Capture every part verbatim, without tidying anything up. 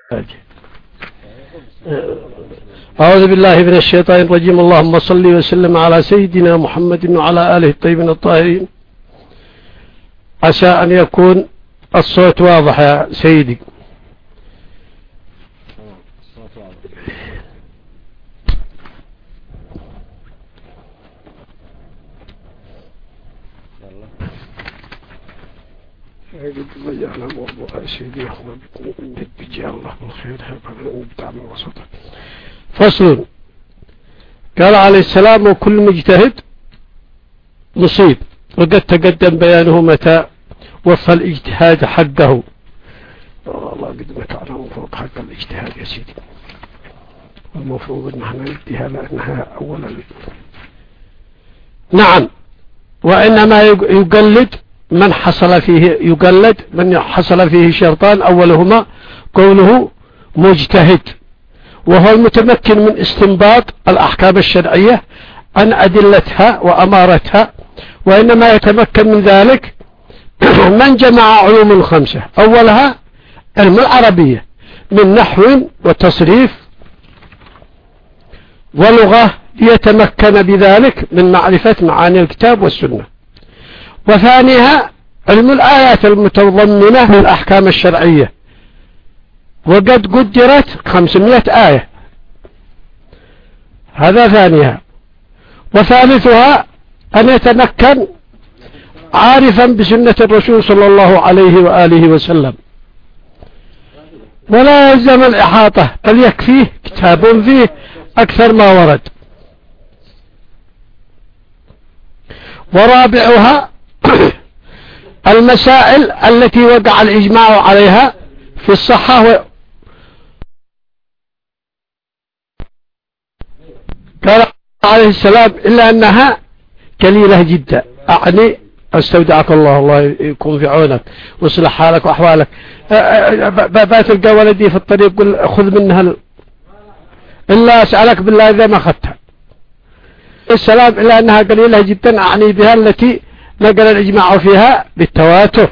أعوذ بالله من الشيطان الرجيم. اللهم صل وسلم على سيدنا محمد وعلى آله الطيبين الطاهرين. عسى أن يكون الصوت واضح يا سيدي. فصل. قال عليه السلام: وكل مجتهد مصيب، وقد تقدم بيانه متى وفى الاجتهاد حقه. والله قد متعنا فوق حق الاجتهاد يا سيدي، والمفروض ان احنا نديها لانها اولا. نعم، وانما يقلد من حصل فيه يقلد من حصل فيه شرطان، أولهما قوله مجتهد، وهو المتمكن من استنباط الأحكام الشرعية عن أدلتها وأمارتها. وإنما يتمكن من ذلك من جمع علوم خمسة، أولها علم العربية من نحو وتصريف ولغة، ليتمكن بذلك من معرفة معاني الكتاب والسنة. وثانيها علم الآيات المتضمنة للأحكام الشرعية، وقد قدرت خمسمائة آية، هذا ثانيها. وثالثها أن يتمكن عارفا بسنة الرسول صلى الله عليه وآله وسلم، ولا يلزم الإحاطة، بل يكفيه كتاب فيه أكثر ما ورد. ورابعها المسائل التي وقع الإجماع عليها في الصحة و... قال عليه السلام: إلا أنها قليلة جدا. أعني استودعك الله، الله يكون في عونك ويصلح حالك وأحوالك. باتلقى ولدي في الطريق قل خذ منها ال... إلا أسألك بالله إذا ما أخذتها. السلام: إلا أنها قليلة جدا، أعني بها التي نقل الإجماع فيها بالتواتر.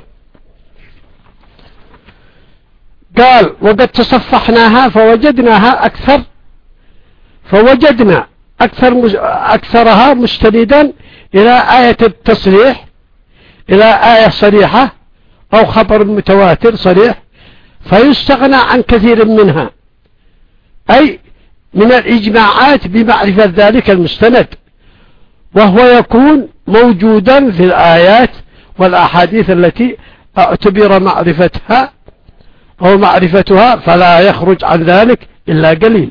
قال: وقد تصفحناها فوجدناها أكثر فوجدنا أكثر مز... أكثرها مستندا إلى آية التصريح، إلى آية صريحة أو خبر متواتر صريح، فيستغنى عن كثير منها، أي من الإجماعات بمعرفة ذلك المستند، وهو يكون موجودا في الآيات والأحاديث التي اعتبر معرفتها أو معرفتها، فلا يخرج عن ذلك إلا قليل.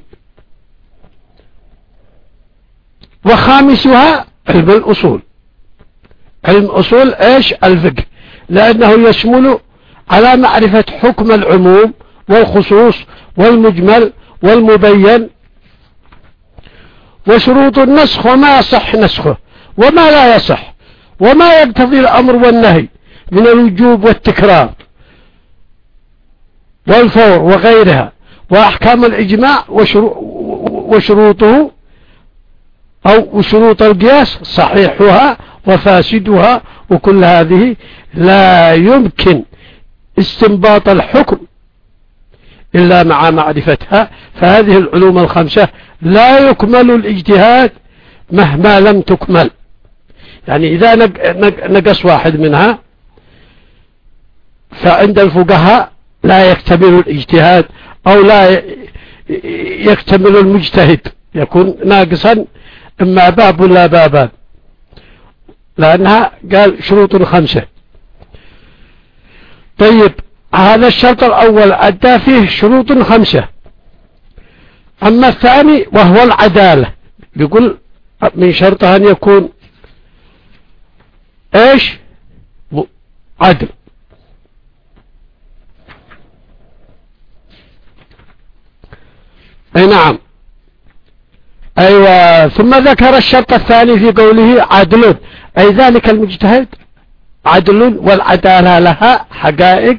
وخامسها علم الأصول. علم أصول إيش؟ الفقه، لأنه يشمل على معرفة حكم العموم والخصوص والمجمل والمبين، وشروط النسخ وما يصح نسخه وما لا يصح، وما يقتضي الأمر والنهي من الوجوب والتكرار والفور وغيرها، وأحكام الإجماع وشروطه أو شروط القياس صحيحها وفاسدها. وكل هذه لا يمكن استنباط الحكم إلا مع معرفتها. فهذه العلوم الخمسة لا يكمل الاجتهاد مهما لم تكمل، يعني إذا نقص واحد منها فعند الفقهاء لا يكتمل الاجتهاد، أو لا يكتمل المجتهد، يكون ناقصا إما باب ولا بابان، لأنها قال شروط خمسة. طيب، هذا الشرط الأول أدى فيه شروط خمسة. أما الثاني وهو العدالة، بيقول من شرطها أن يكون إيش؟ عدل. أي نعم، أيوة. ثم ذكر الشرط الثاني في قوله عدل، أي ذلك المجتهد عدل، والعدالة لها حقائق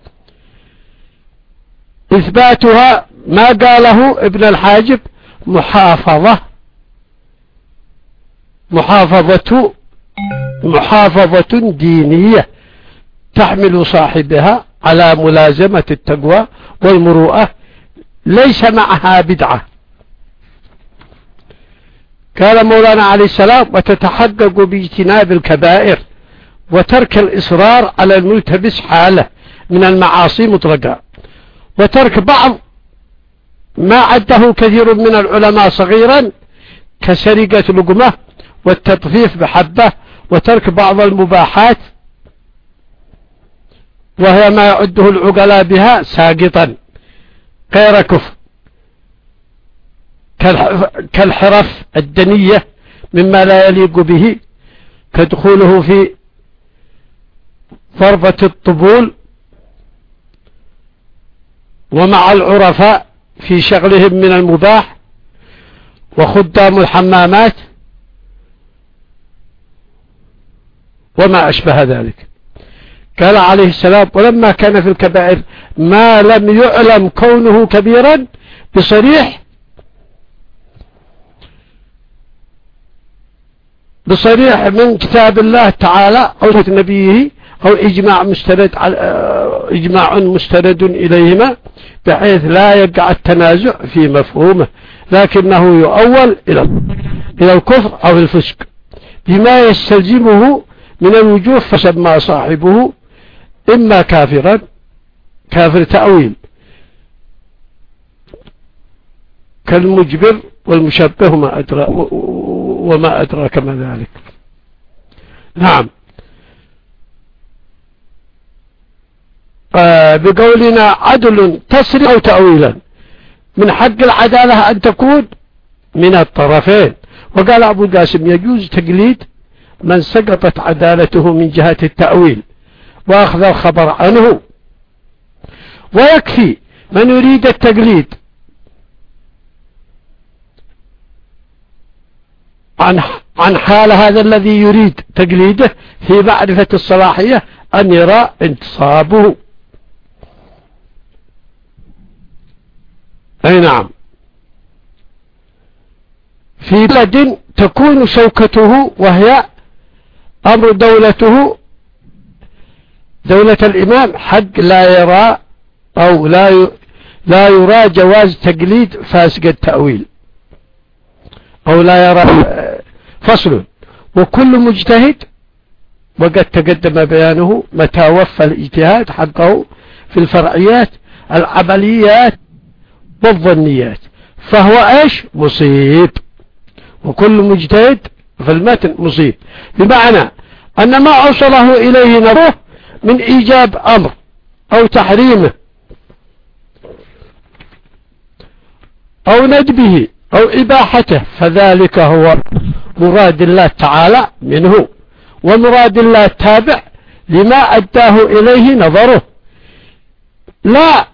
إثباتها ما قاله ابن الحاجب: محافظة محافظة محافظة دينية تحمل صاحبها على ملازمة التقوى والمروءة ليس معها بدعة. قال مولانا عليه السلام: وتتحقق باجتناب الكبائر وترك الإصرار على الملتبس حاله من المعاصي مطلقا، وترك بعض ما عده كثير من العلماء صغيرا كسرقة لقمة والتطفيف بحبة، وترك بعض المباحات وهي ما يعده العقلاء بها ساقطا غير كفر، كالحرف الدنية مما لا يليق به، كدخوله في ضربة الطبول ومع العرفاء في شغلهم من المباح، وخدام الحمامات وما أشبه ذلك. قال عليه السلام: ولما كان في الكبائر ما لم يعلم كونه كبيرا بصريح بصريح من كتاب الله تعالى أو سنة نبيه أو إجماع مستند إجماع مستند إليهما، بحيث لا يقع التنازع في مفهومه، لكنه يؤول إلى إلى الكفر أو الفسق بما يستلزمه من الوجوه، فسمى صاحبه إما كافرا كافر تأويل كالمجبر والمشبه وما أدرى وما أدراك ما ذلك. نعم. آه بقولنا عدل تسري أو تأويلا، من حق العدالة أن تكون من الطرفين. وقال أبو القاسم: يجوز تقليد من سقطت عدالته من جهة التأويل وأخذ الخبر عنه، ويكفي من يريد التقليد عن عن حال هذا الذي يريد تقليده في معرفة الصلاحية أن يرى انتصابه. أي نعم. في بلد تكون شوكته وهي أمر دولته دولة الإمام حق لا يرى أو لا لا يرى جواز تقليد فاسق التأويل، أو لا يرى فصل. وكل مجتهد، وقد تقدم بيانه متى وفى الاجتهاد حقه في الفرعيات العمليات والظنيات فهو ايش؟ مصيب. وكل مجتهد في المتن مصيب، بمعنى أن ما أوصله إليه نظره من إيجاب أمر أو تحريمه أو ندبه أو إباحته، فذلك هو مراد الله تعالى منه، ومراد الله التابع لما أداه إليه نظره. لا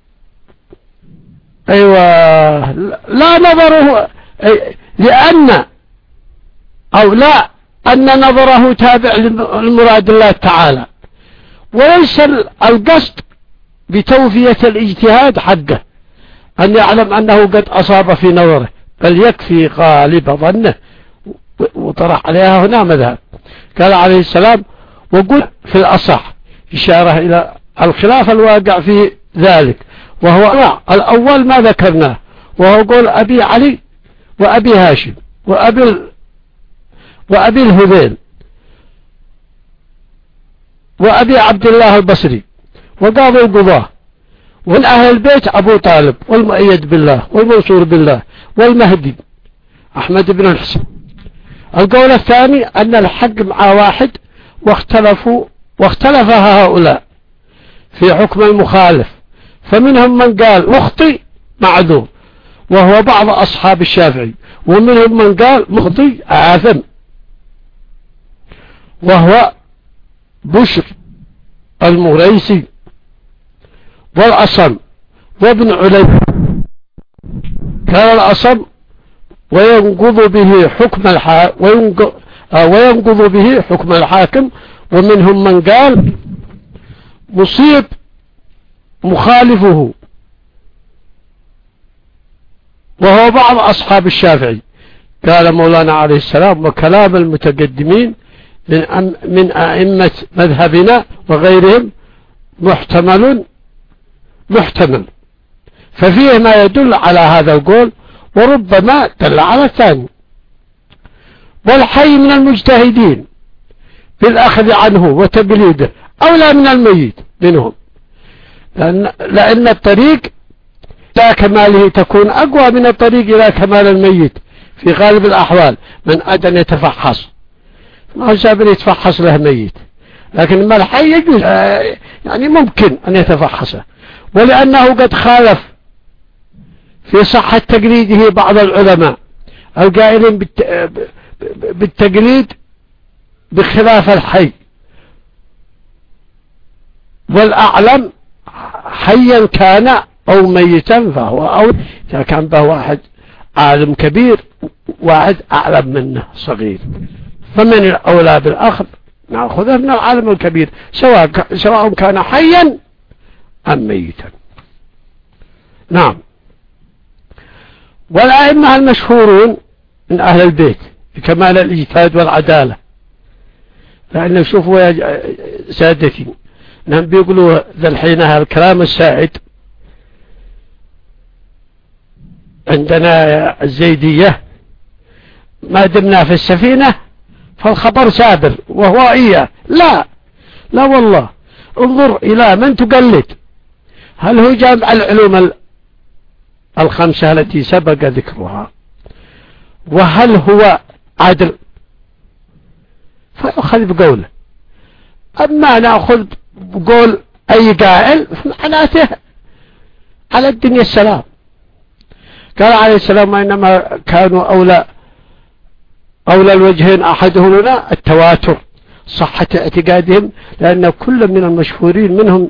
أيوة لا نظره أي لأن أو لا أن نظره تابع لمراد الله تعالى، وليس القصد بتوفية الاجتهاد حقه أن يعلم أنه قد أصاب في نظره، بل يكفي غالب ظنه. وطرح عليها هنا مذهب. قال عليه السلام: وقل في الأصح، إشارة إلى الخلاف الواقع في ذلك، وهو الأول ما ذكرناه، وهو قول أبي علي وأبي هاشم وأبي وأبي الهذيل وأبي عبد الله البصري وقاضي القضاة، ومن أهل البيت أبو طالب والمؤيد بالله والمنصور بالله والمهدي أحمد بن الحسن. القول الثاني أن الحق مع واحد، واختلفوا واختلف هؤلاء في حكم المخالف، فمنهم من قال مخطئ معذور وهو بعض أصحاب الشافعي، ومنهم من قال مخطئ آثم وهو بشر المريسي والأصم وابن علي. كان الأصم وينقض به حكم الحاكم وينقض به حكم الحاكم، ومنهم من قال مصيب مخالفه وهو بعض أصحاب الشافعي. قال مولانا عليه السلام: وكلام المتقدمين من من أئمة مذهبنا وغيرهم محتمل محتمل ففيه ما يدل على هذا القول وربما دل على الثاني. والحي من المجتهدين بالأخذ عنه وتقليده أولى من الميت منهم، لأن, لأن الطريق إلى كماله تكون أقوى من الطريق إلى كمال الميت في غالب الأحوال من أجل يتفحص. ما هو سابر يتفحص له ميت، لكن ما الحي يجوز يعني ممكن أن يتفحصه، ولأنه قد خالف في صحة تقليده بعض العلماء القائلين بالتقليد بخلاف الحي، والأعلم حيا كان أو ميتا فهو أو إذا كان به واحد عالم كبير واحد أعلم منه صغير، فمن الأولى بالأخذ نأخذه من العالم الكبير سواء سواء كان حيا أم ميتا. نعم. والأئمة المشهورون من أهل البيت بكمال الاجتهاد والعدالة، لأن شوفوا يا سادتي نعم بيقولوا ذا الحين الكلام السائد عندنا الزيدية ما دمنا في السفينة فالخبر سابر وهو إياه. لا لا والله، انظر إلى من تقلد، هل هو جامع العلوم الخمسة التي سبق ذكرها، وهل هو عدل فيأخذ بقوله. أما نأخذ بقول أي قائل معناته على الدنيا السلام. قال عليه السلام إنما كانوا أولى أولى الوجهين أحدهم لنا التواتر صحة اعتقادهم، لأن كل من المشهورين منهم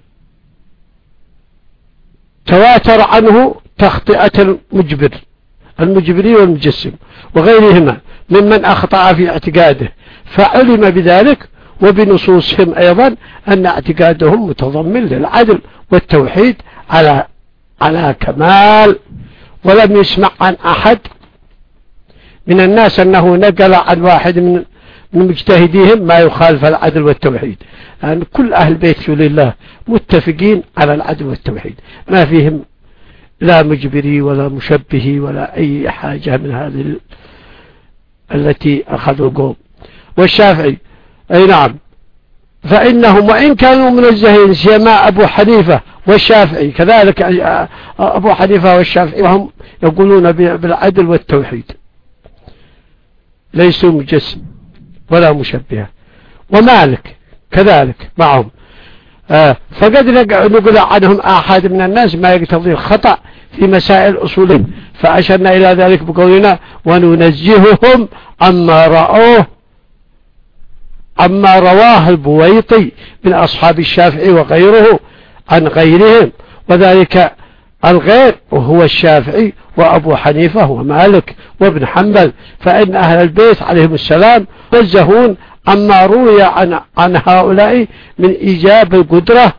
تواتر عنه تخطئة المجبر المجبري والمجسم وغيرهما ممن أخطأ في اعتقاده، فعلم بذلك وبنصوصهم أيضا أن اعتقادهم متضمن للعدل والتوحيد على على كمال. ولم يسمع عن أحد من الناس أنه نقل عن واحد من من مجتهديهم ما يخالف العدل والتوحيد، لأن يعني كل أهل بيت رسول الله متفقين على العدل والتوحيد، ما فيهم لا مجبري ولا مشبهي ولا أي حاجة من هذه التي أخذوا القوم. والشافعي أي نعم، فإنهم وإن كانوا منزهين سيما أبو حنيفة والشافعي كذلك، أبو حنيفة والشافعي وهم يقولون بالعدل والتوحيد ليسوا مجسم ولا مشبهة، ومالك كذلك معهم. آه فقد نقول عنهم أحد من الناس ما يقتضي الخطأ في مسائل أصولهم، فأشرنا إلى ذلك بقولنا وننزههم عما رأوه عما رواه البويطي من أصحاب الشافعي وغيره عن غيرهم، وذلك الغير وهو الشافعي وأبو حنيفة ومالك وابن حنبل، فإن أهل البيت عليهم السلام نزهون عما روي عن, عن هؤلاء من إيجاب القدرة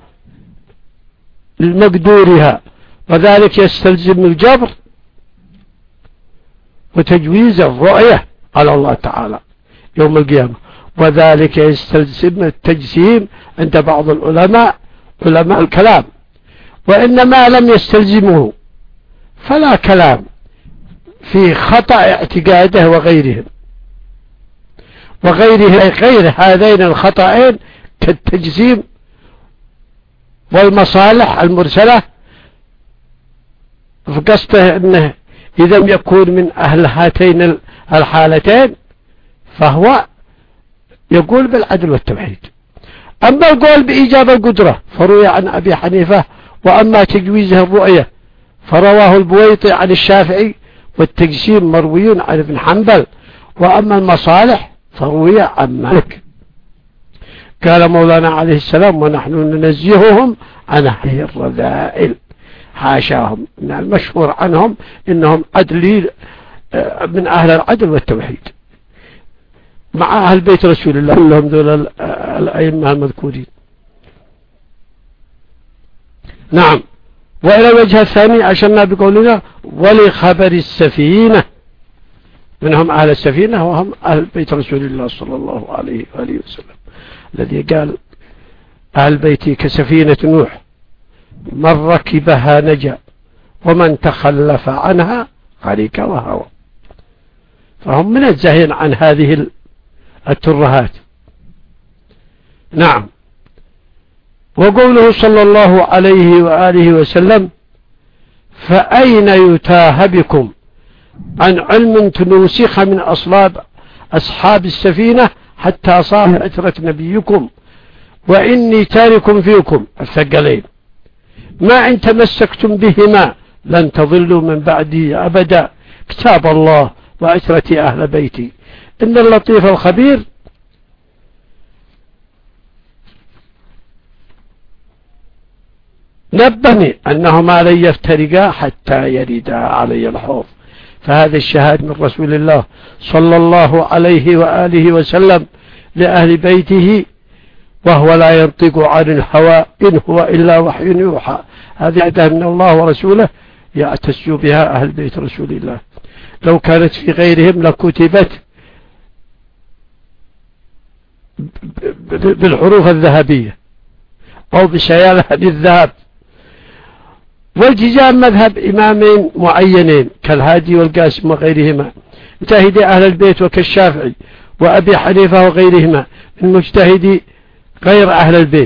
لمقدورها، وذلك يستلزم الجبر وتجويز الرؤية على الله تعالى يوم القيامة، وذلك يستلزم التجسيم عند بعض العلماء علماء الكلام، وإنما لم يستلزمه فلا كلام في خطأ اعتقاده وغيرهم وغيره غير هذين الخطأين كالتجسيم والمصالح المرسلة، فقصته أنه إذا لم يكون من أهل هاتين الحالتين فهو يقول بالعدل والتوحيد. أما القول بإيجاب القدرة فروي عن أبي حنيفة، وأما تجويزه الرؤية فرواه البويطي عن الشافعي، والتجسيم مروي عن ابن حنبل، وأما المصالح فروي عن مالك. قال مولانا عليه السلام ونحن ننزههم عن هذه الرذائل، حاشاهم، من المشهور عنهم إنهم عدلي من أهل العدل والتوحيد مع أهل بيت رسول الله كلهم دول الأئمة المذكورين. نعم. وإلى الوجه الثاني أشرنا بقولنا ولخبر السفينة، منهم أهل السفينة وهم أهل بيت رسول الله صلى الله عليه وآله وسلم، الذي قال أهل بيتي كسفينة نوح من ركبها نجا ومن تخلف عنها هلك وهوى. فهم منزهين عن هذه الترهات. نعم. وقوله صلى الله عليه وآله وسلم فأين يتاه بكم عن علم تنوسخ من أصلاب أصحاب السفينة حتى صار عترة نبيكم وإني تارك فيكم الثقلين ما إن تمسكتم بهما لن تضلوا من بعدي أبدا كتاب الله وعترتي أهل بيتي إن اللطيف الخبير نبهني أنهما لن يفترقا حتى يردا علي الحوض. فهذا الشهاد من رسول الله صلى الله عليه وآله وسلم لأهل بيته وهو لا ينطق عن الهوى إن هو إلا وحي يوحى. هذه عهده من الله ورسوله يعتز بها أهل بيت رسول الله. لو كانت في غيرهم لكتبت بالحروف الذهبية أو بشيالها بالذهب. والجزام مذهب إمامين معينين كالهادي والقاسم وغيرهما مجتهدي أهل البيت وكالشافعي وأبي حنيفة وغيرهما من مجتهدي غير أهل البيت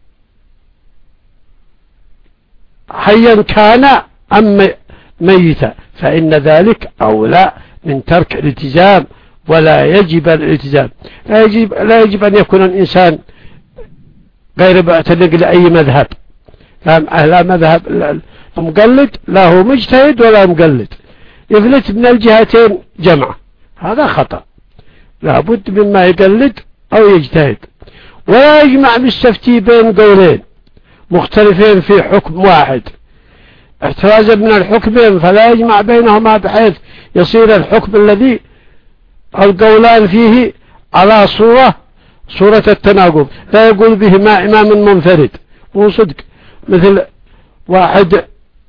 حيا كان أم ميتا فإن ذلك أولى من ترك الالتزام ولا يجب الالتزام. لا يجب, لا يجب أن يكون الإنسان غير معتنق لأي مذهب. لا مذهب مقلد لا هو مجتهد ولا مقلد يفلت من الجهتين جمع هذا خطأ. لا بد مما يقلد أو يجتهد ولا يجمع بالسفتي بين قولين مختلفين في حكم واحد احترازا من الحكمين فلا يجمع بينهما بحيث يصير الحكم الذي القولان فيه على صورة صورة التناقض لا يقول بهما إمام منفرد. وصدق مثل واحد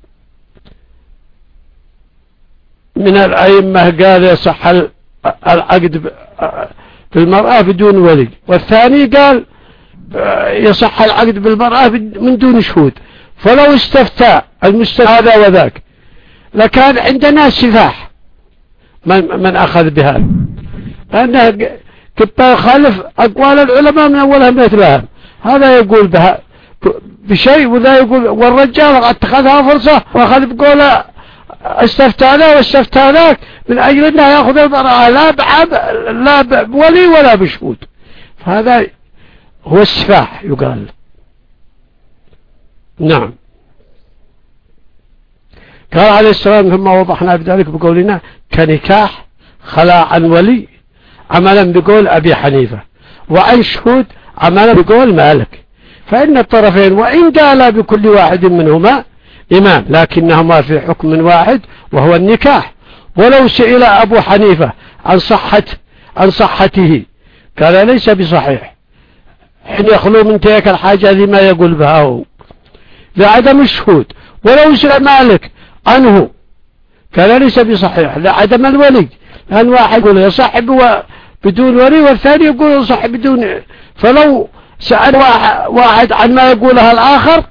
من الأئمة قال يصح العقد بالمرأة بدون ولي والثاني قال يصح العقد بالمرأة من دون شهود. فلو استفتى المستفتى هذا وذاك لكان عندنا سفاح من, من أخذ بهذا لأنه كبا يخالف أقوال العلماء من أولها مثلها. هذا يقول بها بشيء وذا يقول والرجال اتخذها فرصة وأخذ بقوله استفتانا واستفتاناك من أجل أنه يأخذ المرأة لا بعب لا بولي ولا بشهود. فهذا هو السفاح يقال. نعم. قال عليه السلام ثم وضحنا بذلك بقولنا كنكاح خلا عن ولي عملا بقول أبي حنيفة وعن شهود عملا بقول مالك. فإن الطرفين وإن قالا بكل واحد منهما إمام لكنهما في حكم واحد وهو النكاح. ولو سئل أبو حنيفة عن صحة عن صحته قال ليس بصحيح حين يخلو من تلك الحاجة لما يقول بها هو لعدم الشهود. ولو سئل مالك عنه قال ليس بصحيح لعدم الولي لأن واحد يقول يصح بدون ولي والثاني يقول يصح بدون. فلو سأل واحد عن ما يقولها الآخر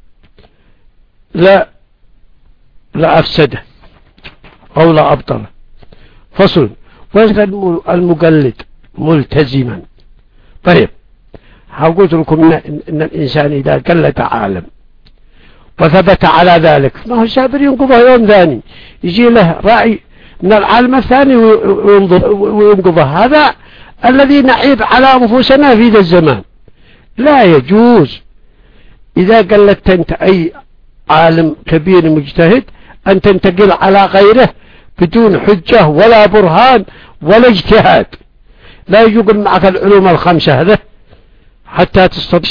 لا لا أفسده أو لا أبطله. فصل. المقلد ملتزما. طيب قلت لكم إن الإنسان إذا قلد عالم وثبت على ذلك ما هو سابر ينقضه يوم ثاني يجي له رأي من العالم الثاني وينقضه. هذا الذي نعيب على أنفسنا في ذا الزمان. لا يجوز إذا قلدت أنت أي عالم كبير مجتهد أن تنتقل على غيره بدون حجة ولا برهان ولا اجتهاد. لا يجوز معك العلوم الخمسة هذا حتى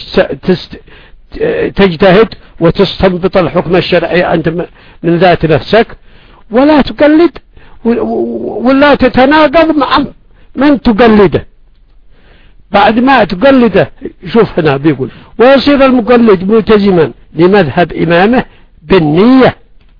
تجتهد وتستنبط الحكم الشرعي أنت من ذات نفسك ولا تقلد ولا تتناقض مع من تقلده. بعد ما تقلده شوف هنا بيقول ويصير المقلد ملتزما لمذهب إمامه بالنية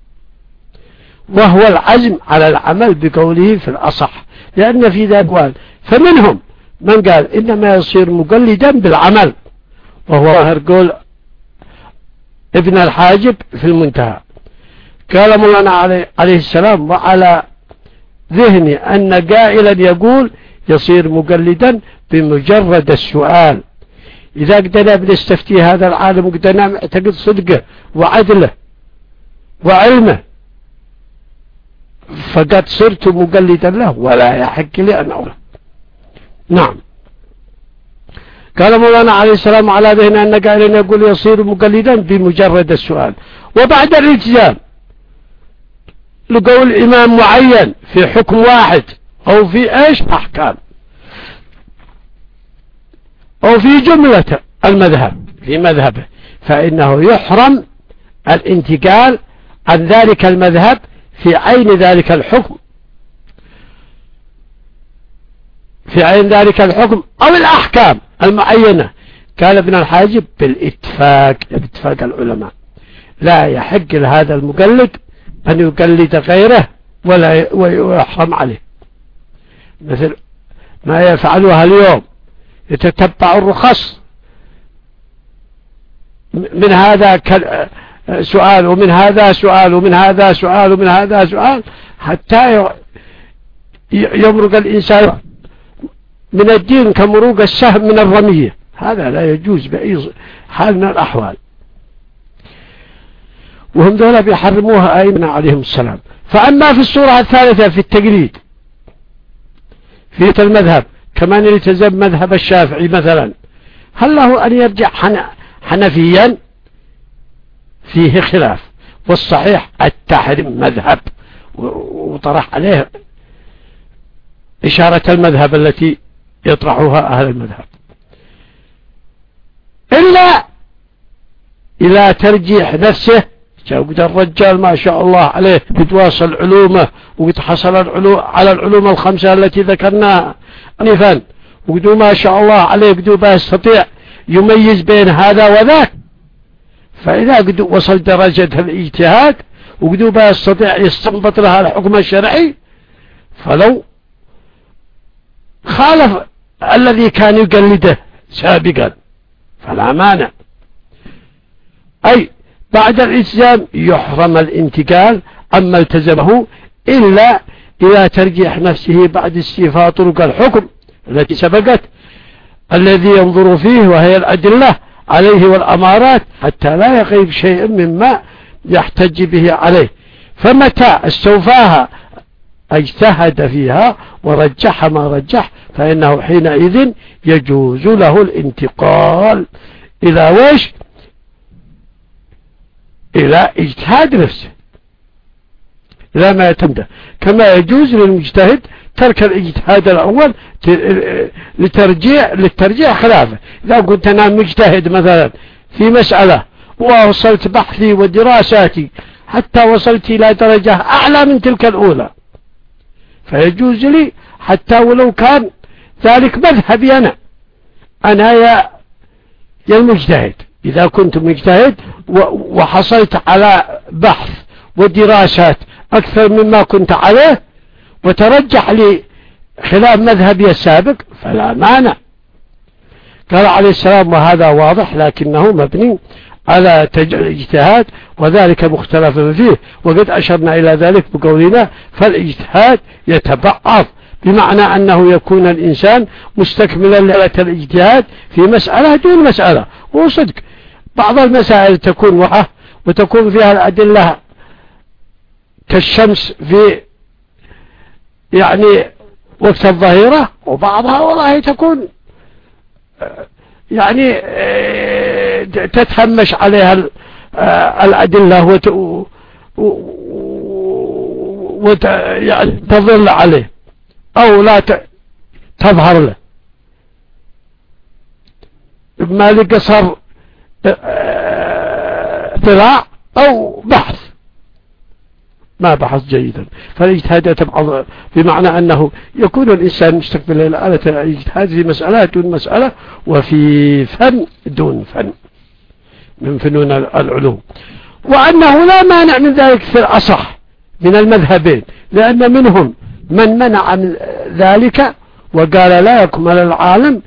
وهو العزم على العمل بقوله في الأصح لأن في ذا أقوال. فمنهم من قال إنما يصير مقلدا بالعمل وهو ظاهر قول ابن الحاجب في المنتهى قال مولانا عليه, عليه السلام: وعلى ذهني أن قائلا يقول يصير مقلدا بمجرد السؤال. إذا قدنا بنستفتي هذا العالم وقدنا معتقد صدقه وعدله وعلمه فقد صرت مقلدا له ولا يحق لي أن أقول. نعم. قال مولانا عليه السلام: على ذهني أن قائلا يقول يصير مقلدا بمجرد السؤال. وبعد الالتزام لقول إمام معين في حكم واحد أو في إيش أحكام أو في جملة المذهب في مذهبه، فإنه يحرم الانتقال عن ذلك المذهب في عين ذلك الحكم في عين ذلك الحكم أو الأحكام المعينة. قال ابن الحاجب: بالاتفاق باتفاق العلماء لا يحق لهذا المقلد أن يقلد غيره ولا ويحرم عليه، مثل ما يفعلها اليوم، يتتبع الرخص من هذا سؤال ومن هذا سؤال ومن هذا سؤال ومن هذا سؤال حتى يمرق الإنسان من الدين كمروق السهم من الرمية. هذا لا يجوز بأي حال من الأحوال، وهم دولة بيحرموها أئمة عليهم السلام. فأما في الصورة الثالثة في التقليد في المذهب كمان يلتزم مذهب الشافعي مثلا، هل له أن يرجع حنفيا؟ فيه خلاف، والصحيح التحريم مذهب، وطرح عليه إشارة المذهب التي يطرحها أهل المذهب، إلا إلى ترجيح نفسه. شاهد الرجال ما شاء الله عليه بتواصل علومه ويتحصل العلوم على العلوم الخمسة التي ذكرناها أنفا، وقدو ما شاء الله عليه قدو ما يستطيع يميز بين هذا وذاك. فإذا قدو وصل درجة الاجتهاد وقدو ما يستطيع يستنبط لها الحكم الشرعي، فلو خالف الذي كان يقلده سابقا فلا مانع. أي بعد الالتزام يحرم الانتقال عما التزمه إلا إلى ترجيح نفسه بعد استيفاء طرق الحكم التي سبقت الذي ينظر فيه وهي الأدلة عليه والأمارات حتى لا يغيب شيء مما يحتج به عليه. فمتى استوفاها اجتهد فيها ورجح ما رجح فإنه حينئذ يجوز له الانتقال إلى ويش إلى اجتهاد نفسه لا ما يتمده، كما يجوز للمجتهد ترك الاجتهاد الأول لترجيع للترجيع خلافه. إذا كنت أنا مجتهد مثلا في مسألة ووصلت بحثي ودراساتي حتى وصلت إلى درجة أعلى من تلك الأولى، فيجوز لي حتى ولو كان ذلك مذهبي أنا أنا يا يا المجتهد. إذا كنت مجتهد وحصلت على بحث ودراسات أكثر مما كنت عليه وترجح لي خلاف مذهبي السابق فلا مانع. قال عليه السلام: وهذا واضح لكنه مبني على الاجتهاد وذلك مختلف فيه، وقد أشرنا إلى ذلك بقولنا فالاجتهاد يتبعض، بمعنى أنه يكون الإنسان مستكملا للاجتهاد في مسألة دون مسألة. وصدق بعض المسائل تكون وحة وتكون فيها الأدلة كالشمس في يعني وقت الظهيرة، وبعضها والله تكون يعني تتهمش عليها الأدلة وتظل عليه أو لا تظهر له، ما لقصر اطلاع أو بحث ما بحث جيدا. فالاجتهاد يتبع بمعنى أنه يكون الإنسان مستقبل إلى آلة الاجتهاد في مسألة دون مسألة وفي فن دون فن من فنون العلوم، وأنه لا مانع من ذلك في الأصح من المذهبين، لأن منهم من منع من ذلك وقال لا يكمل العالم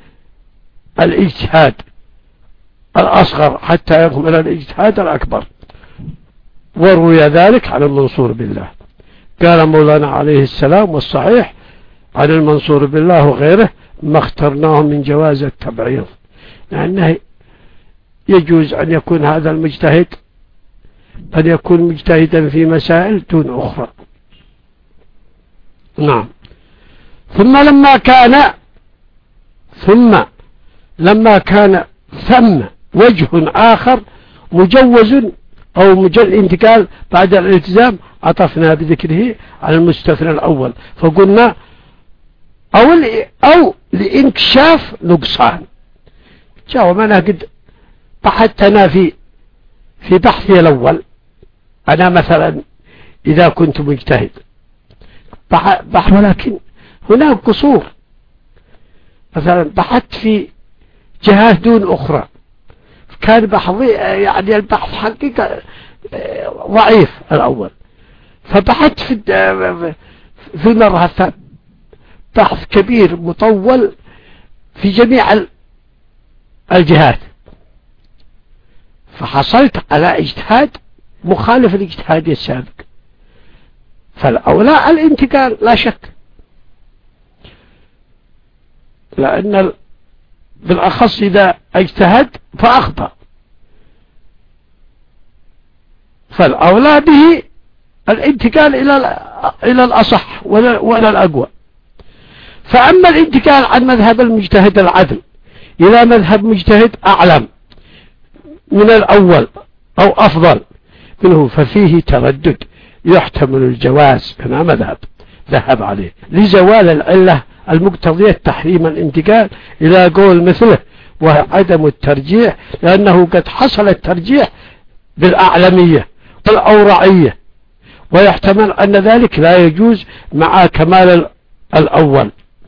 الاجتهاد الأصغر حتى يكمل الاجتهاد الأكبر. وروي ذلك عن المنصور بالله. قال مولانا عليه السلام والصحيح عن المنصور بالله وغيره: ما اخترناه من جواز التبعيض، لأنه يجوز أن يكون هذا المجتهد أن يكون مجتهدا في مسائل دون أخرى. نعم. ثم لما كان ثم لما كان ثم وجه آخر مجوز أو مجل انتقال بعد الالتزام، عطفنا بذكره على المستثنى الأول، فقلنا أو أو لإنكشاف نقصان. جاء أنا قد بحثنا في في بحثي الأول. أنا مثلا إذا كنت مجتهد بحث، ولكن هناك قصور، مثلا بحثت في جهات دون أخرى، كان بحثي يعني البحث حقيقة ضعيف الأول، فبحثت في في المرة الثانية بحث كبير مطول في جميع الجهات، فحصلت على اجتهاد مخالف الاجتهاد السابق، فالأولى الانتقال لا شك، لأن بالأخص إذا اجتهد فأخطأ، فالأولى به الانتقال إلى إلى الأصح وإلى الأقوى. فأما الانتقال عن مذهب المجتهد العدل إلى مذهب مجتهد أعلم من الأول أو أفضل منه، ففيه تردد يحتمل الجواز، هنا مذهب ذهب عليه لزوال العلة المقتضية تحريم الانتقال إلى قول مثله وعدم الترجيح، لأنه قد حصل الترجيح بالأعلمية والأورعية، ويحتمل أن ذلك لا يجوز مع كمال الأول،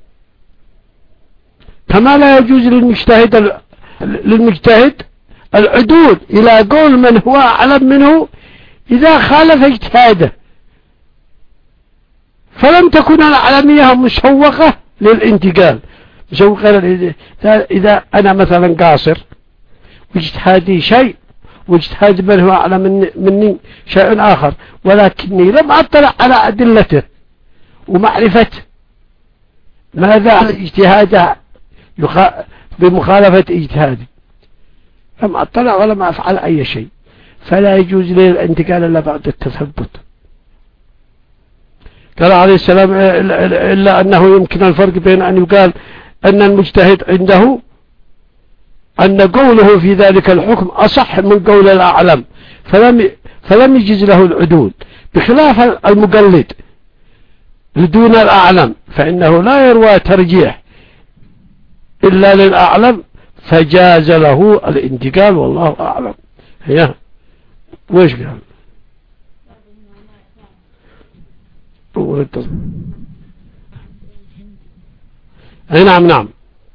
كما لا يجوز للمجتهد للمجتهد العدول إلى قول من هو أعلم منه إذا خالف اجتهاده، فلم تكن الأعلمية مسوقة للانتقال، مسوقة إذا أنا مثلا قاصر واجتهادي شيء واجتهاد من هو أعلم مني شيء آخر، ولكني لم أطلع على أدلته ومعرفة ماذا الاجتهاد بمخالفة اجتهادي، لم أطلع ولم أفعل أي شيء، فلا يجوز لي الانتقال إلا بعد التثبت. قال عليه السلام: إلا أنه يمكن الفرق بين أن يقال أن المجتهد عنده أن قوله في ذلك الحكم أصح من قول الأعلم، فلم فلم يجز له العدول، بخلاف المقلد لدون الأعلم فإنه لا يروى ترجيح إلا للأعلم، فجاز له الانتقال والله أعلم. هي ويش قال؟ اي نعم نعم.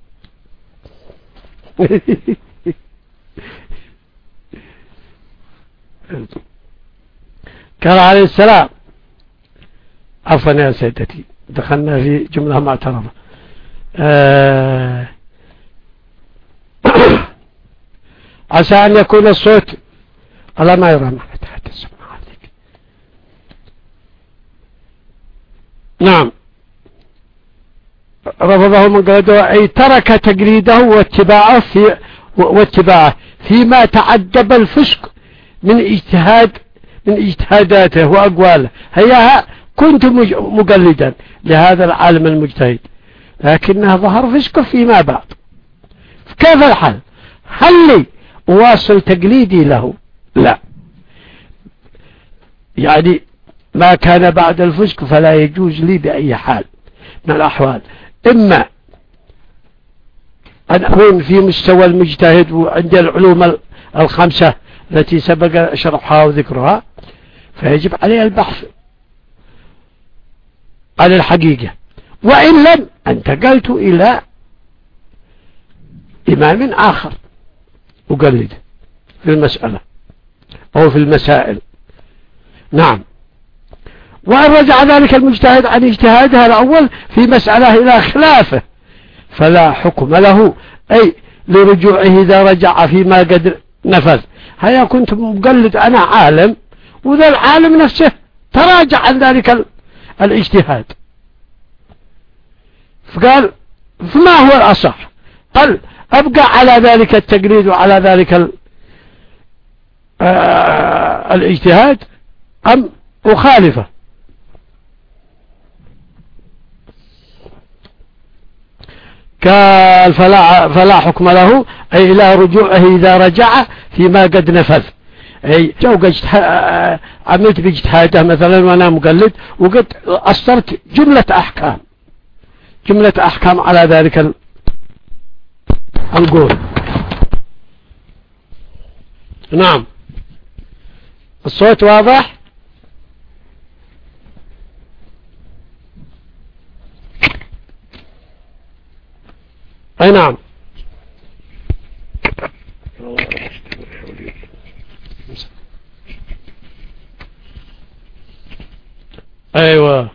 قال عليه السلام: عفوا يا سيدتي دخلنا في جملة معترضة. آه عسى أن يكون الصوت على ما يرى ما تحدث عليك. نعم. رفضه من قلده، أي ترك تقليده واتباعه في واتباعه فيما تعدب الفسق من اجتهاد من اجتهاداته وأقواله. هيا كنت مقلدا لهذا العالم المجتهد، لكنه ظهر فسقه فيما بعد، كيف الحل؟ هل لي أواصل تقليدي له؟ لا، يعني ما كان بعد الفسق فلا يجوز لي بأي حال من الأحوال، إما أن أكون في مستوى المجتهد وعندي العلوم الخمسة التي سبق شرحها وذكرها، فيجب علي البحث عن الحقيقة، وإن لم انتقلت إلى إمام آخر أقلد في المسألة أو في المسائل. نعم. وإن رجع ذلك المجتهد عن اجتهاده الأول في مسألة إلى خلافه فلا حكم له، أي لرجوعه إذا رجع فيما قد نفذ. هيا كنت مقلد أنا عالم وذا العالم نفسه تراجع عن ذلك الاجتهاد، فقال فما هو الأصح؟ قال أبقى على ذلك التقليد وعلى ذلك آه الاجتهاد أم أخالفه؟ قال فلا, فلا حكم له، أي إلى رجوعه إذا رجع فيما قد نفذ. أي جو عملت باجتهاده مثلا وأنا مقلد وقد أصدرت جملة أحكام جملة أحكام على ذلك القول. نعم، الصوت واضح؟ أي نعم. أيوة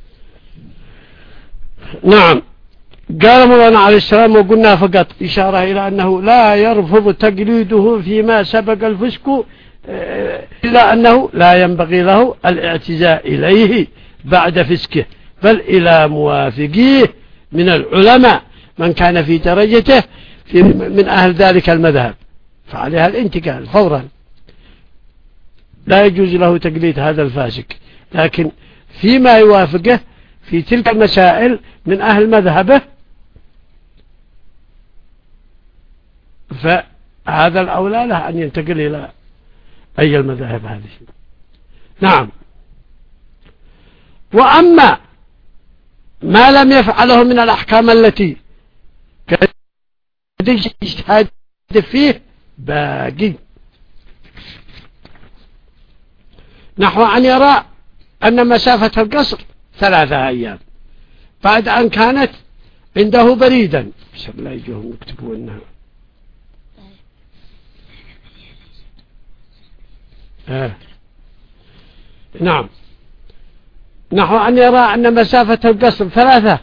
نعم. قال مولانا عليه السلام وقلنا فقط إشارة إلى أنه لا يرفض تقليده فيما سبق الفسق، إلا أنه لا ينبغي له الاعتزاء إليه بعد فسكه، بل إلى موافقيه من العلماء من كان في درجته في من أهل ذلك المذهب، فعليها الانتقال فورا. لا يجوز له تقليد هذا الفاسق، لكن فيما يوافقه في تلك المسائل من أهل مذهبه فهذا الأولى له أن ينتقل إلى أي المذاهب هذه. نعم. وأما ما لم يفعله من الأحكام التي قد اجتهد فيه باقي، نحو أن يرى أن مسافة القصر ثلاثة أيام بعد أن كانت عنده بريدا. بسم الله يجوهم يكتبونها. آه. نعم، نحو أن يرى أن مسافة القصر ثلاثة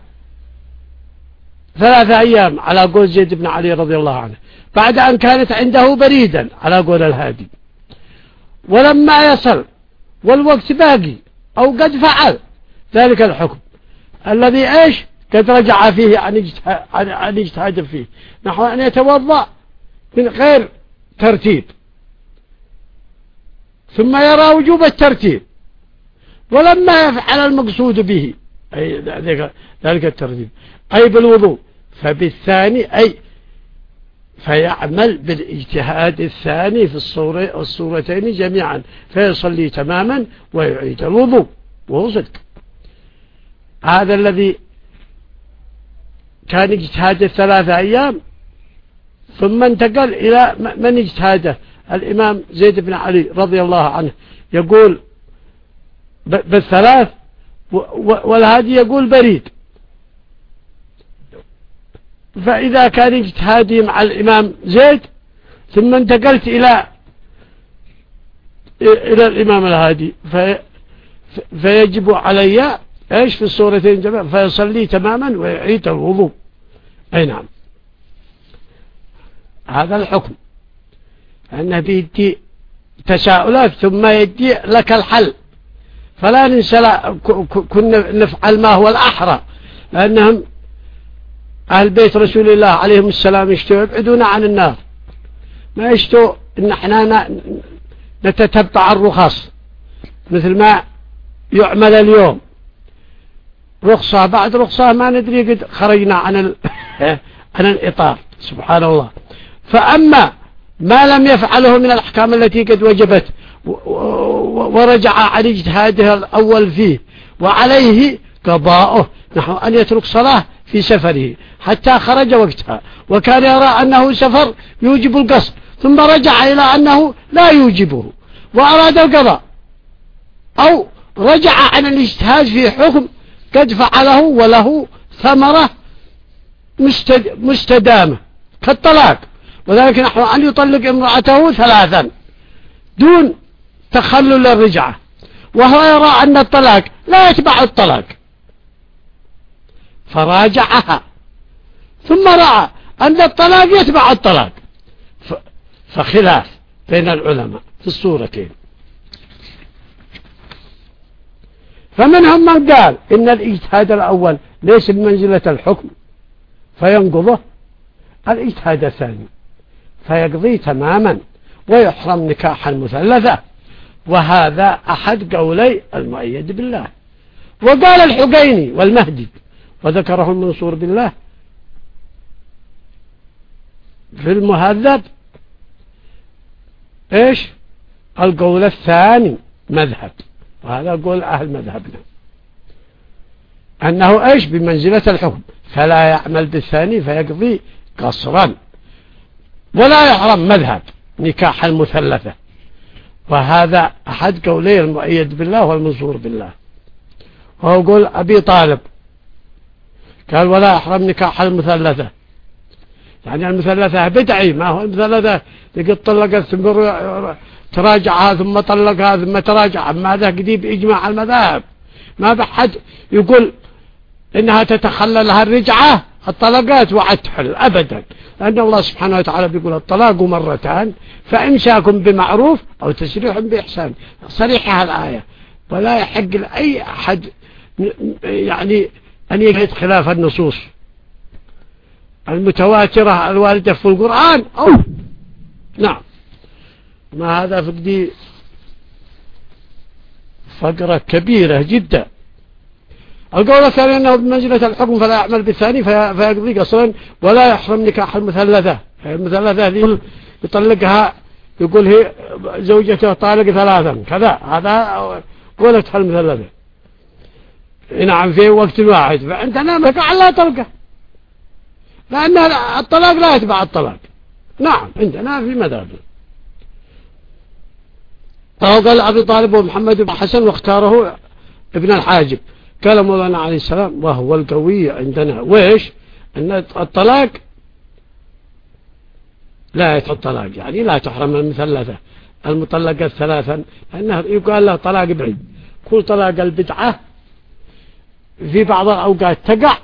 ثلاثة أيام على قول زيد بن علي رضي الله عنه، بعد أن كانت عنده بريدا على قول الهادي، ولما يصل والوقت باقي أو قد فعل ذلك الحكم الذي إيش قد رجع فيه عن اجتهاد فيه، نحو أن يتوضأ من غير ترتيب ثم يرى وجوب الترتيب، ولما يفعل المقصود به أي ذلك الترتيب أي بالوضوء، فبالثاني أي فيعمل بالاجتهاد الثاني في الصورة الصورتين جميعا، فيصلي تماما ويعيد الوضوء وهو صدق. هذا الذي كان اجتهاد الثلاثة أيام ثم انتقل إلى من اجتهاده الإمام زيد بن علي رضي الله عنه يقول بالثلاث، والهادي يقول بريد. فإذا كان اجتهادي مع الإمام زيد ثم انتقلت إلى إلى الإمام الهادي في فيجب علي إيش في الصورتين جميعا، فيصلي تماما ويعيد الوضوء. أي نعم، هذا الحكم أنه بيدي تساؤلات ثم يدي لك الحل، فلا ننسى كنا نفعل ما هو الأحرى، لأنهم أهل بيت رسول الله عليهم السلام يشتوا يبعدون عن النار، ما يشتوا إن احنا نتتبع الرخص مثل ما يعمل اليوم، رخصة بعد رخصة ما ندري قد خرجنا عن عن الإطار سبحان الله. فأما ما لم يفعله من الأحكام التي قد وجبت ورجع عن اجتهاده الأول فيه وعليه قضاؤه، نحو أن يترك صلاة في سفره حتى خرج وقتها وكان يرى أنه سفر يوجب القصر، ثم رجع إلى أنه لا يوجبه وأراد القضاء، أو رجع عن الاجتهاد في حكم قد فعله وله ثمرة مستدامة كالطلاق، وذلك نحو أن يطلق امرأته ثلاثا دون تخلل الرجعة، وهو يرى أن الطلاق لا يتبع الطلاق فراجعها، ثم رأى أن الطلاق يتبع الطلاق، فخلاف بين العلماء في الصورتين. فمنهم من قال إن الاجتهاد الأول ليس بمنزلة الحكم فينقضه، الاجتهاد الثاني فيقضي تماما ويحرم نكاح المثلثة، وهذا أحد قولي المؤيد بالله. وقال الحقيني والمهدي وذكره المنصور بالله في المهذب إيش القول الثاني مذهب، وهذا قول أهل مذهبنا أنه إيش بمنزلة الحكم، فلا يعمل بالثاني فيقضي قصرا، ولا يحرم مذهب نكاح المثلثة، وهذا أحد قولي المؤيد بالله والمنصور بالله. وهو قول أبي طالب قال ولا يحرم نكاح المثلثة، يعني المثلثة بدعي، ما هو المثلثة يقول طلقت ثم تراجعها ثم طلقها ثم تراجع، أما هذا قديم إجماع المذاهب، ما بحد يقول إنها تتخلى لها الرجعة الطلقات وعد تحل أبدا، لأن الله سبحانه وتعالى بيقول الطلاق مرتان فإمساك بمعروف أو تسريح بإحسان، صريحة الآية، ولا يحق لأي أحد يعني أن يجد خلاف النصوص المتواترة الواردة في القرآن أو نعم. ما هذا فقدي فقرة كبيرة جدا. القول الثاني أنه بمنزلة الحكم فلا يعمل بالثاني فيقضي قصرا، ولا يحرم نكاح المثلثة. المثلثة دي يطلقها يقول هي زوجته طالق ثلاثا كذا، هذا قولتها المثلثة نعم في وقت واحد، فأنت نامك على طلقه، لأن الطلاق لا يتبع الطلاق. نعم عندنا في مذهبنا. قال أبي طالب ومحمد بن حسن واختاره ابن الحاجب، قال مولانا عليه السلام وهو القوي عندنا وإيش أن الطلاق لا يتحط طلاق، يعني لا تحرم المثلثة المطلقة ثلاثا، لأنه يقال له طلاق بعيد. كل طلاق البدعة في بعض الأوقات تقع،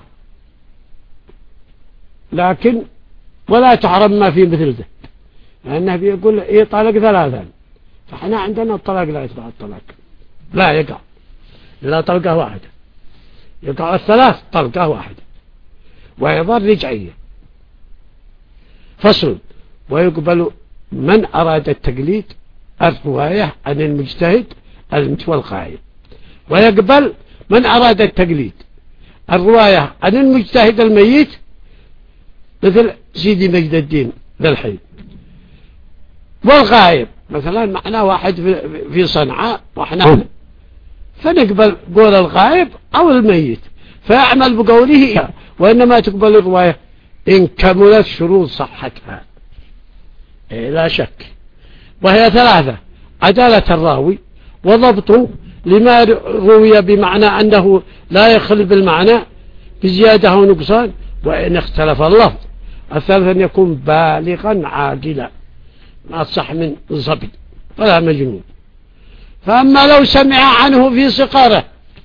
لكن ولا تحرم ما في مثل ذلك، لأنه بيقول إيه طلاق ثلاثا، فإحنا عندنا الطلاق لا يتبع الطلاق، لا يقع إلا طلقة واحدة، يقع الثلاث طلقة واحدة، وأيضا رجعية. فصل. ويقبل من أراد التقليد الرواية عن المجتهد الميت والغائب، ويقبل من أراد التقليد الرواية عن المجتهد الميت مثل سيدي مجد الدين ذا الحين، والغائب مثلا معنا واحد في صنعاء وإحنا فنقبل قول الغائب أو الميت فيعمل بقوله، وإنما تقبل الرواية إن كملت شروط صحتها إيه لا شك، وهي ثلاثة: عدالة الراوي، وضبطه لما روي بمعنى أنه لا يخل بالمعنى بزيادة أو نقصان، وإن اختلف اللفظ. الثالث أن يكون بالغا عاقلا، ما صح من صبي ولا مجنون. فأما لو سمع عنه في صغره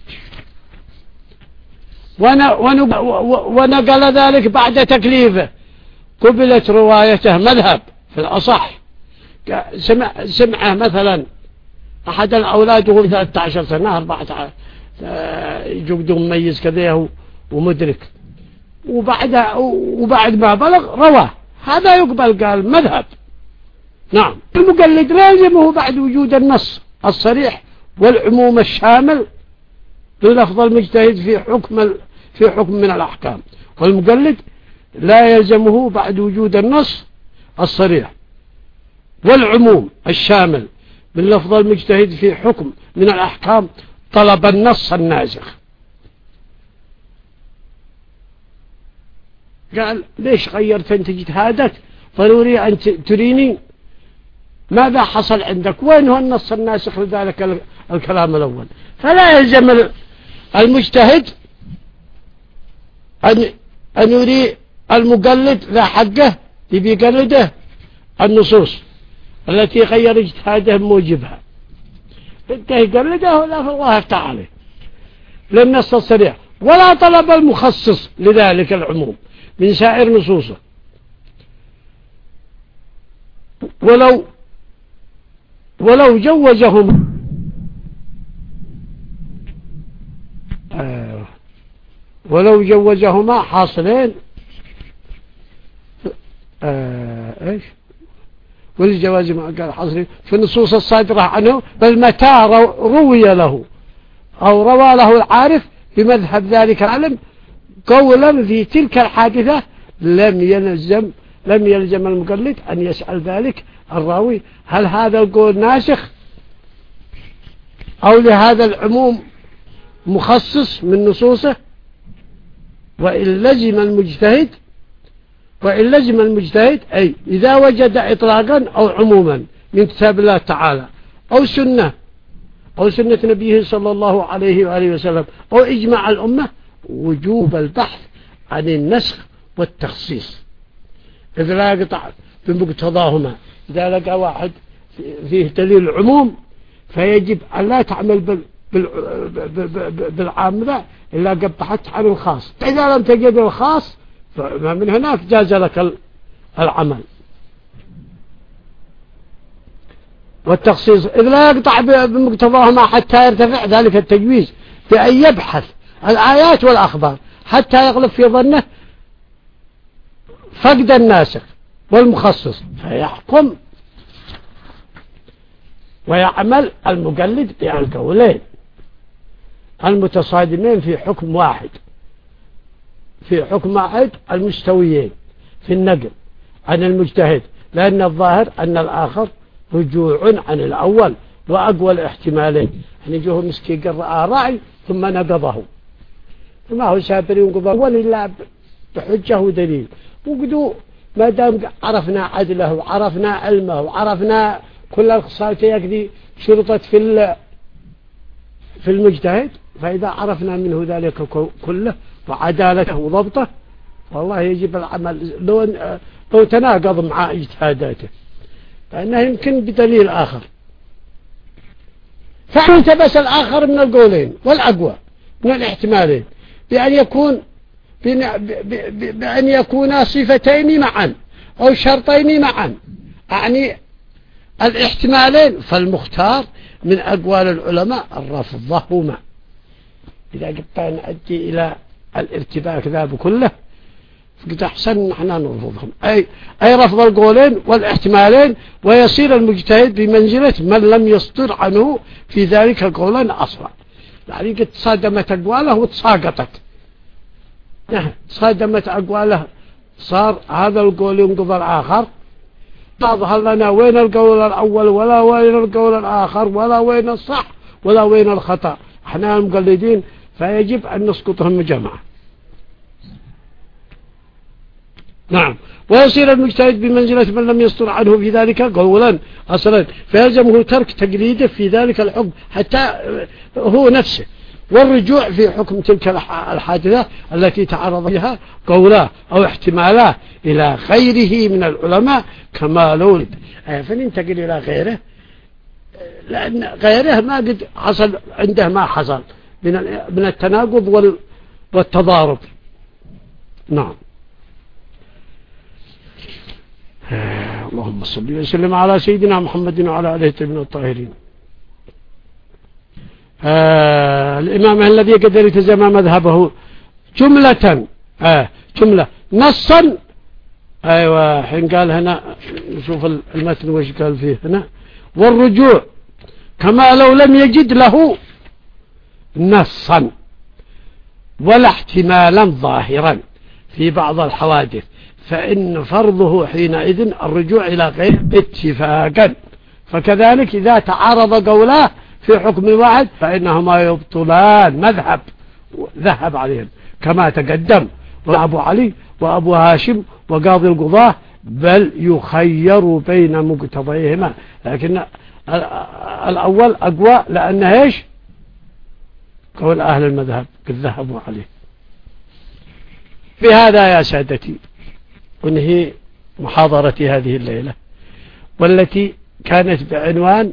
ونقل ذلك بعد تكليفه قبلت روايته مذهب في الأصح. سمع سمعه مثلا أحد الأولاد وهو ثلاثة عشر سنة أربعة عشر يجوده مميز كذا ومدرك، وبعد وبعد ما بلغ رواه، هذا يقبل قال مذهب. نعم. المقلد لازمه بعد وجود النص الصريح والعموم الشامل للفظ المجتهد في حكم في حكم من الأحكام، والمقلد لا يلزمه بعد وجود النص الصريح والعموم الشامل من لفظ المجتهد في حكم من الأحكام طلب النص الناسخ. قال ليش غيرت أنت اجتهادك؟ ضروري أن تريني ماذا حصل عندك، وين هو النص الناسخ لذلك الكلام الأول. فلا يلزم المجتهد أن أن يري المقلد ذا حقه يبي يقلده النصوص التي غير اجتهاده موجبها، انت يقلده ولا في الله تعالى للنص الصريح، ولا طلب المخصص لذلك العموم من سائر نصوصه. ولو ولو جوزهم ولو جوزهما حاصلين آه ايش والجواز ما قال حاصلين في النصوص الصادرة عنه، بل متى روي له أو روى له العارف بمذهب ذلك العلم قولا في تلك الحادثة لم يلزم لم يلزم المقلد أن يسأل ذلك الراوي هل هذا القول ناسخ أو لهذا العموم مخصص من نصوصه. وإن لزم المجتهد وإن لزم المجتهد أي إذا وجد إطلاقا أو عموما من كتاب الله تعالى أو سنة أو سنة نبيه صلى الله عليه وآله وسلم أو إجماع الأمة وجوب البحث عن النسخ والتخصيص إذا لا يقطع بمقتضاهما. إذا لقى واحد فيه دليل العموم فيجب أن لا تعمل بال بالعام ذا إلا قد بحثت عن الخاص. إذا لم تجد الخاص فمن هناك جاز لك العمل. والتخصيص إذ لا يقطع بمقتضاهما حتى يرتفع ذلك التجويز بأن يبحث الآيات والأخبار حتى يغلب في ظنه فقد الناسخ والمخصص فيحكم ويعمل المقلد بالقولين المتصادمين في حكم واحد في حكم واحد المستويين في النقل عن المجتهد، لأن الظاهر أن الآخر رجوع عن الأول وأقوى الاحتمالين. يعني جوه مسكي قرأ راعي ثم نقضه ما هو سابر ينقضه ولا بحجة ودليل وقدوا ما دام عرفنا عدله وعرفنا علمه وعرفنا كل الخصائص يكذي شرطت في في المجتهد، فإذا عرفنا منه ذلك كله وعدالته وضبطه والله يجب العمل لو, لو تناقض مع اجتهاداته فإنه يمكن بدليل آخر. فالتبس الآخر من القولين والأقوى من الاحتمالين بأن يكون بأن يكون صفتين معا أو شرطين معا يعني الاحتمالين، فالمختار من أقوال العلماء رفضهما. إذا قلت نؤدي إلى الارتباك ذا بكله فقد أحسن نحن نرفضهم أي, أي رفض القولين والاحتمالين ويصير المجتهد بمنزلة من لم يصدر عنه في ذلك القولين أصلا. يعني قد تصادمت أقواله وتساقطت تصادمت أقواله صار هذا القول ينقض الآخر تظهر لنا وين القول الأول ولا وين القول الآخر ولا وين الصح ولا وين الخطأ. احنا المقلدين فيجب أن نسقطهم جماعة. نعم. ويصير المجتهد بمنزلة من لم يصدر عنه في ذلك قولا أصلا فيلزمه ترك تقليده في ذلك الحكم حتى هو نفسه والرجوع في حكم تلك الحادثة التي تعرض فيها قولا أو احتمالا إلى غيره من العلماء كما لو فننتقل إلى غيره لأن غيره ما قد حصل عنده ما حصل من التناقض والتضارب. نعم. اللهم صل وسلم على سيدنا محمد وعلى آله الطيبين الطاهرين. آه الإمام الذي قد التزم مذهبه جملة آه جملة نصا. أيوة حين قال هنا نشوف المتن وش قال فيه هنا والرجوع كما لو لم يجد له نصا ولا احتمالا ظاهرا في بعض الحوادث فإن فرضه حينئذ الرجوع إلى غير اتفاقا. فكذلك إذا تعارض قولاه في حكم واحد فإنهما يبطلان مذهب ذهب عليهم كما تقدم وأبو علي وأبو هاشم وقاضي القضاة بل يخير بين مقتضيهما. لكن الأول أقوى لأنه إيش قول أهل المذهب قد ذهبوا عليه. بهذا يا سادتي انهي محاضرتي هذه الليلة والتي كانت بعنوان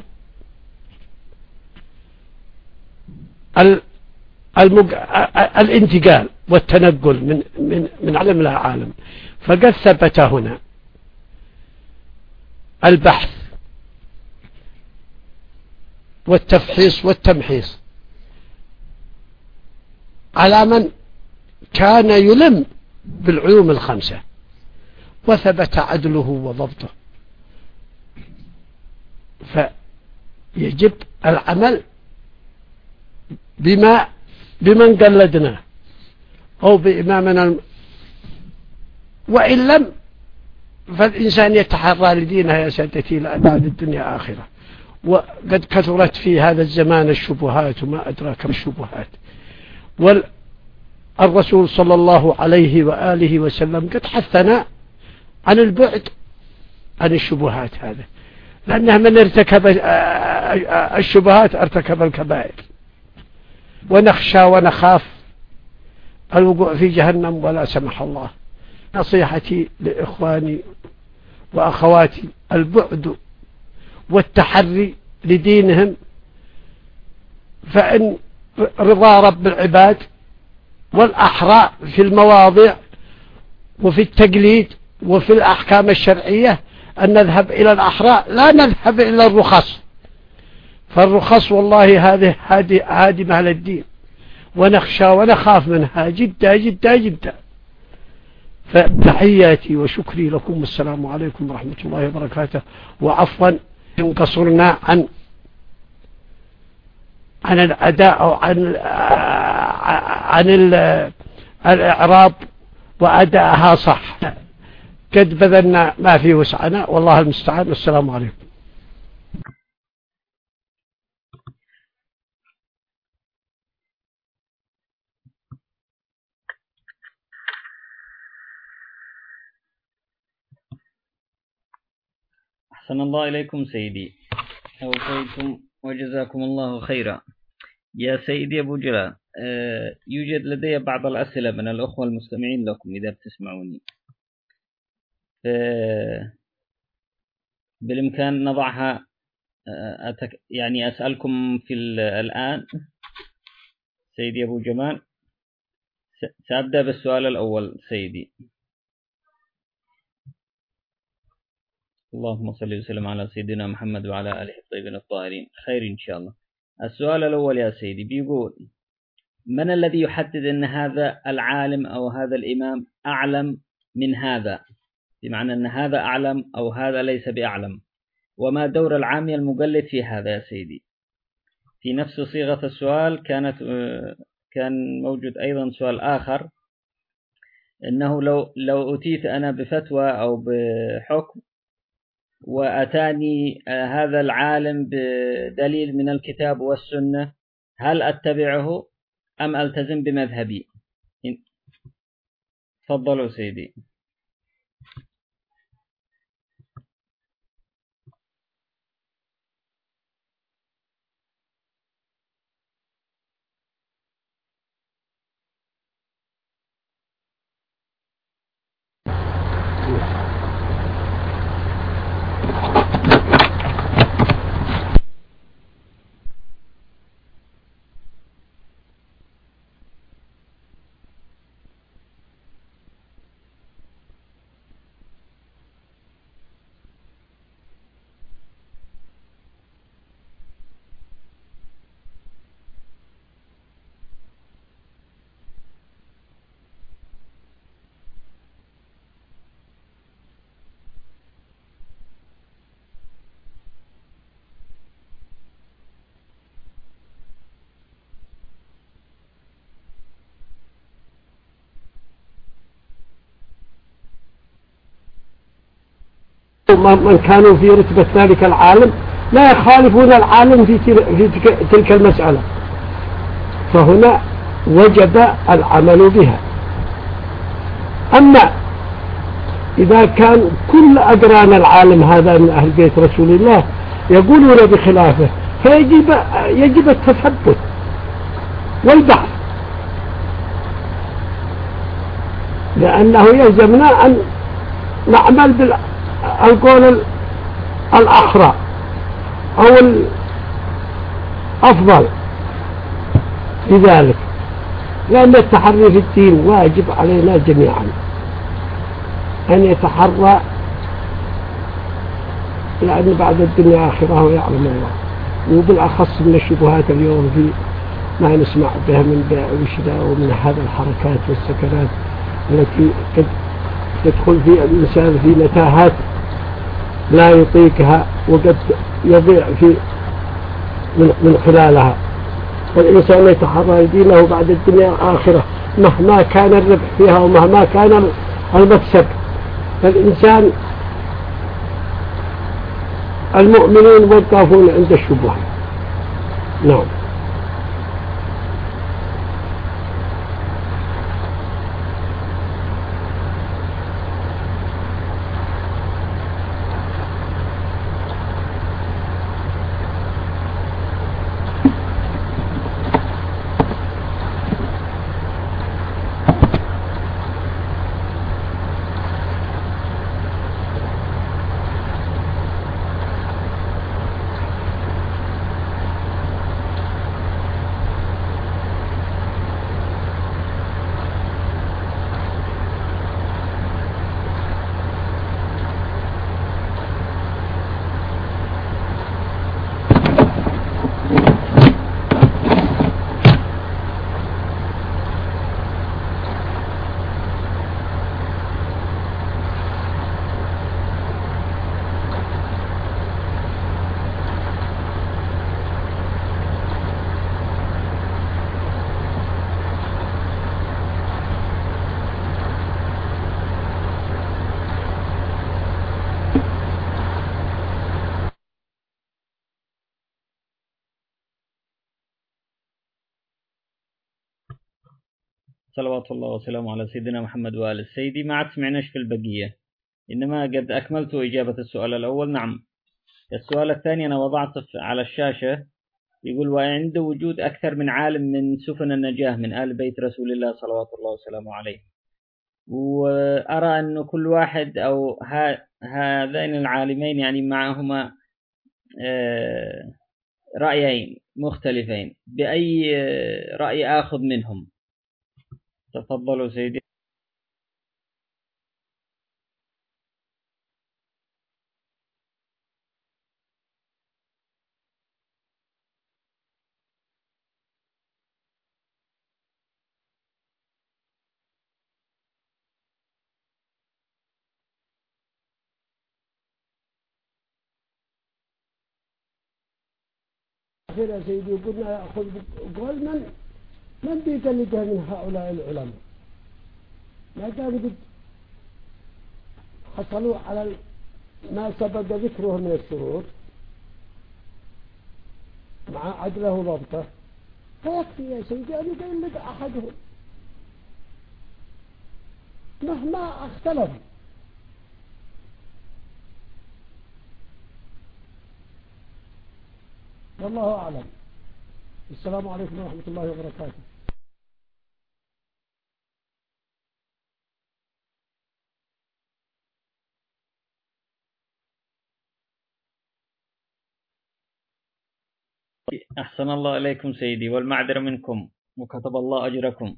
المج... الانتقال والتنقل من من من علم إلى عالم. فقد ثبت هنا البحث والتفحيص والتمحيص على من كان يلم بالعلوم الخمسة وثبت عدله وضبطه، فيجب العمل بما بمن قلدناه أو بإمامنا الم... وإن لم فالإنسان يتحرى لدينه يا سادتي لأبعد الدنيا آخرة. وقد كثرت في هذا الزمان الشبهات وما أدراك بالشبهات، والرسول صلى الله عليه وآله وسلم قد حثنا عن البعد عن الشبهات هذا، لأنه من ارتكب الشبهات ارتكب الكبائر، ونخشى ونخاف الوقوع في جهنم ولا سمح الله. نصيحتي لإخواني وأخواتي البعد والتحري لدينهم، فإن رضا رب العباد والأحراء في المواضع وفي التقليد وفي الأحكام الشرعية أن نذهب إلى الأحراء لا نذهب إلى الرخص، فالرخص والله هذه هادمة للدين ونخشى ونخاف منها جدا جدا جدا. فتحياتي وشكري لكم، والسلام عليكم ورحمة الله وبركاته. وعفوا إن قصرنا عن عن الأداء أو عن عن الإعراب وأداءها صح، قد بذلنا ما فيه وسعنا، والله المستعان. والسلام عليكم. أحسن الله إليكم سيدي، أوفيتم وجزاكم الله خيرا. يا سيدي أبو جلال، يوجد لدي بعض الأسئلة من الأخوة المستمعين لكم إذا بتسمعوني، بالإمكان نضعها يعني أسألكم في الآن. سيدي أبو جمال، سأبدأ بالسؤال الأول. سيدي، اللهم صل وسلم على سيدنا محمد وعلى آله الطيبين الطاهرين. خير إن شاء الله. السؤال الأول يا سيدي بيقول: من الذي يحدد أن هذا العالم أو هذا الإمام أعلم من هذا، بمعنى أن هذا أعلم أو هذا ليس بأعلم؟ وما دور العامي المقلد في هذا يا سيدي؟ في نفس صيغة السؤال كانت كان موجود أيضا سؤال آخر، أنه لو لو أتيت أنا بفتوى أو بحكم وأتاني هذا العالم بدليل من الكتاب والسنة، هل أتبعه أم ألتزم بمذهبي؟ تفضلوا سيدي. من كانوا في رتبة ذلك العالم لا يخالفون العالم في تلك المسألة، فهنا وجب العمل بها. أما إذا كان كل أقران العالم هذا من أهل بيت رسول الله يقولون بخلافه، فيجب يجب التثبت والبحث، لأنه يلزمنا أن نعمل بالقول الأخرى أو الأفضل في ذلك، لأن التحري في الدين واجب علينا جميعا أن يتحرى، لأن بعد الدنيا آخرة ويعلم الله. وبالأخص من الشبهات اليوم في ما نسمع بها من بيع وشراء ومن هذا الحركات والسكنات التي قد تدخل في الإنسان في متاهات لا يطيقها وقد يضيع في من خلالها. فالإنسان يتحرى دينه بعد الدنيا والآخرة مهما كان الربح فيها ومهما كان المكسب. فالإنسان المؤمنين والكافرون عند الشبهة. نعم. صلوات الله وسلامه على سيدنا محمد وآل سيدي. ما عاد سمعناش في البقية، إنما قد أكملت إجابة السؤال الأول. نعم. السؤال الثاني أنا وضعته على الشاشة، يقول: وعند وجود أكثر من عالم من سفن النجاة من آل بيت رسول الله صلوات الله وسلامه عليه، وأرى أن كل واحد أو هذين العالمين يعني معهما رأيين مختلفين، بأي رأي آخذ منهم؟ تفضلوا سيدي. أخيرا سيدي قلنا يأخذ قول من من بيقلدها من هؤلاء العلماء، ما دام قد حصلوا على ما سبق ذكره من الشروط مع عدله وضبطه، فيكفي يا سيدي أن يقلد أحدهم مهما اختلف. والله أعلم. السلام عليكم ورحمة الله وبركاته. أحسن الله إليكم سيدي، والمعذرة منكم، وكتب الله أجركم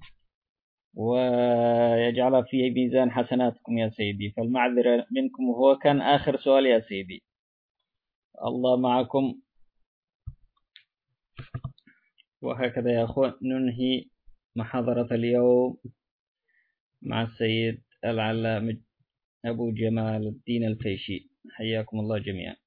ويجعل في ميزان حسناتكم يا سيدي. فالمعذرة منكم، وهو كان آخر سؤال يا سيدي. الله معكم. وهكذا يا أخوان ننهي محاضرة اليوم مع السيد العلامة أبو جمال الدين الفيشي. حياكم الله جميعا.